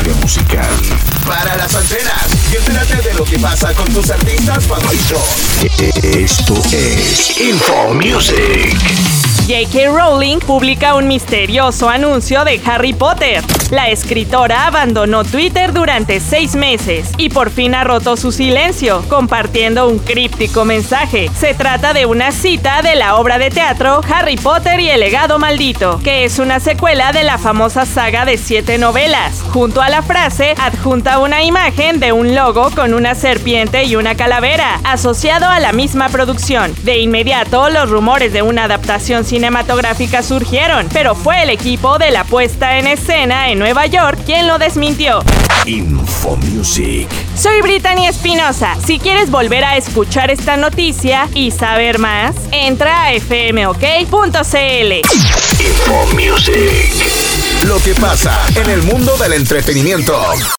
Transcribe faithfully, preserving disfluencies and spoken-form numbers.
industria musical. Para las antenas y entérate de lo que pasa con tus artistas favoritos. Esto es Info Music. J K Rowling publica un misterioso anuncio de Harry Potter. La escritora abandonó Twitter durante seis meses y por fin ha roto su silencio, compartiendo un críptico mensaje. Se trata de una cita de la obra de teatro Harry Potter y el legado maldito, que es una secuela de la famosa saga de siete novelas. Junto a la frase adjunta una imagen de un logo con una serpiente y una calavera, asociado a la misma producción. De inmediato, los rumores de una adaptación cinematográfica surgieron, pero fue el equipo de la puesta en escena en Nueva York quien lo desmintió. Info Music. Soy Brittany Espinosa. Si quieres volver a escuchar esta noticia y saber más, entra a f m o k punto c l. Info Music. Lo que pasa en el mundo del entretenimiento.